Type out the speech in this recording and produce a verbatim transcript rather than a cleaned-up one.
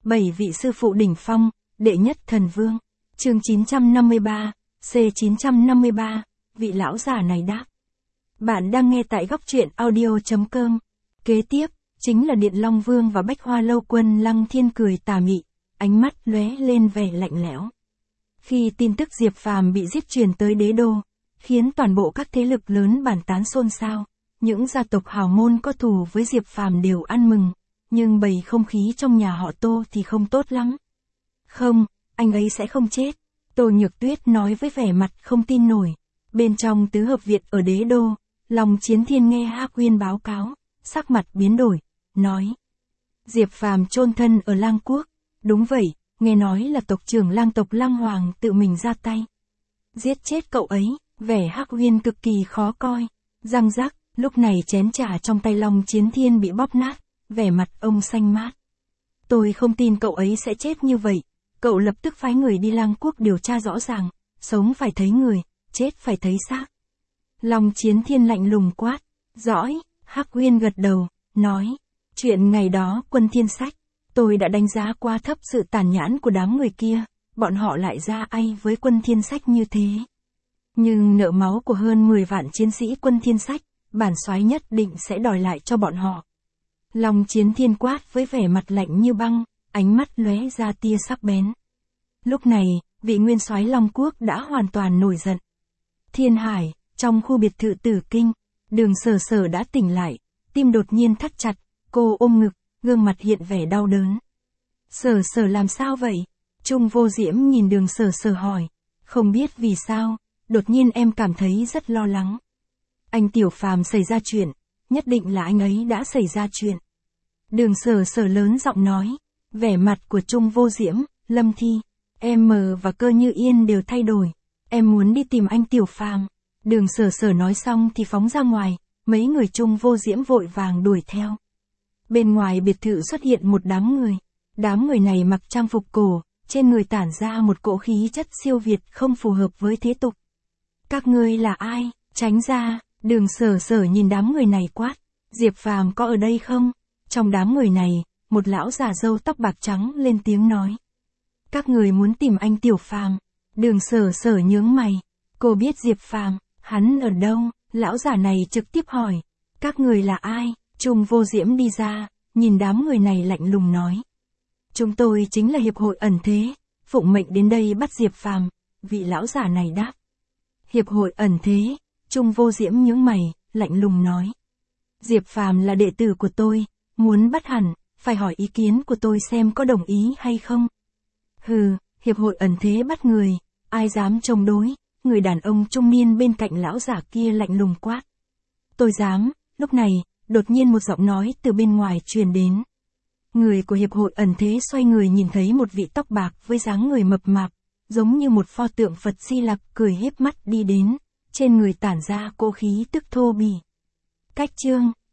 Bảy vị sư phụ đỉnh phong, đệ nhất thần vương. Chương chín trăm năm mươi ba, C chín trăm năm mươi ba, vị lão giả này đáp. Bạn đang nghe tại góc truyện audio chấm com. Kế tiếp, chính là Điện Long Vương và Bách Hoa Lâu Quân Lăng Thiên cười tà mị, ánh mắt lóe lên vẻ lạnh lẽo. Khi tin tức Diệp Phàm bị giết truyền tới đế đô, khiến toàn bộ các thế lực lớn bàn tán xôn xao, những gia tộc hào môn có thù với Diệp Phàm đều ăn mừng, nhưng bầy không khí trong nhà họ Tô thì không tốt lắm. Không, anh ấy sẽ không chết, Tô Nhược Tuyết nói với vẻ mặt không tin nổi. Bên trong tứ hợp viện ở đế đô, Long Chiến Thiên nghe Hắc Uyên báo cáo, sắc mặt biến đổi, nói. Diệp Phàm chôn thân ở Lang Quốc, đúng vậy, nghe nói là tộc trưởng Lang tộc Lang Hoàng tự mình ra tay. Giết chết cậu ấy, vẻ Hắc Uyên cực kỳ khó coi, răng rắc, lúc này chén trà trong tay Long Chiến Thiên bị bóp nát, vẻ mặt ông xanh mát. Tôi không tin cậu ấy sẽ chết như vậy, cậu lập tức phái người đi Lang Quốc điều tra rõ ràng, sống phải thấy người, chết phải thấy xác. Long Chiến Thiên lạnh lùng quát, dõi, Hắc Uyên gật đầu, nói, chuyện ngày đó Quân Thiên Sách, tôi đã đánh giá quá thấp sự tàn nhẫn của đám người kia, bọn họ lại ra ai với Quân Thiên Sách như thế. Nhưng nợ máu của hơn mười vạn chiến sĩ Quân Thiên Sách, bản soái nhất định sẽ đòi lại cho bọn họ. Long Chiến Thiên quát với vẻ mặt lạnh như băng, ánh mắt lóe ra tia sắc bén. Lúc này, vị nguyên soái Long Quốc đã hoàn toàn nổi giận. Thiên Hải, trong khu biệt thự Tử Kinh, Đường Sở Sở đã tỉnh lại, tim đột nhiên thắt chặt, cô ôm ngực, gương mặt hiện vẻ đau đớn. Sở Sở làm sao vậy? Trung Vô Diễm nhìn Đường Sở Sở hỏi, không biết vì sao, đột nhiên em cảm thấy rất lo lắng. Anh Tiểu Phàm xảy ra chuyện, nhất định là anh ấy đã xảy ra chuyện. Đường Sở Sở lớn giọng nói, vẻ mặt của Trung Vô Diễm, Lâm Thi, em và Cơ Như Yên đều thay đổi, em muốn đi tìm anh Tiểu Phàm. Đường Sở Sở nói xong thì phóng ra ngoài, mấy người Trung Vô Diễm vội vàng đuổi theo. Bên ngoài biệt thự xuất hiện một đám người, đám người này mặc trang phục cổ, trên người tản ra một cỗ khí chất siêu việt không phù hợp với thế tục. Các ngươi là ai? Tránh ra, Đường Sở Sở nhìn đám người này quát, Diệp Phàm có ở đây không? Trong đám người này, một lão già râu tóc bạc trắng lên tiếng nói. Các người muốn tìm anh Tiểu Phàm? Đường Sở Sở nhướng mày, cô biết Diệp Phàm, hắn ở đâu? Lão già này trực tiếp hỏi, các người là ai? Trung Vô Diễm đi ra, nhìn đám người này lạnh lùng nói. Chúng tôi chính là Hiệp hội ẩn thế, phụng mệnh đến đây bắt Diệp Phàm, vị lão già này đáp. Hiệp hội ẩn thế, Trung Vô Diễm nhướng mày, lạnh lùng nói. Diệp Phàm là đệ tử của tôi, muốn bắt hẳn, phải hỏi ý kiến của tôi xem có đồng ý hay không. Hừ, Hiệp hội ẩn thế bắt người, ai dám chống đối, người đàn ông trung niên bên cạnh lão giả kia lạnh lùng quát. Tôi dám, lúc này, đột nhiên một giọng nói từ bên ngoài truyền đến. Người của Hiệp hội ẩn thế xoay người nhìn thấy một vị tóc bạc với dáng người mập mạp, giống như một pho tượng Phật Di Lặc cười hiếp mắt đi đến, trên người tản ra cỗ khí tức thô bỉ. Cách chương,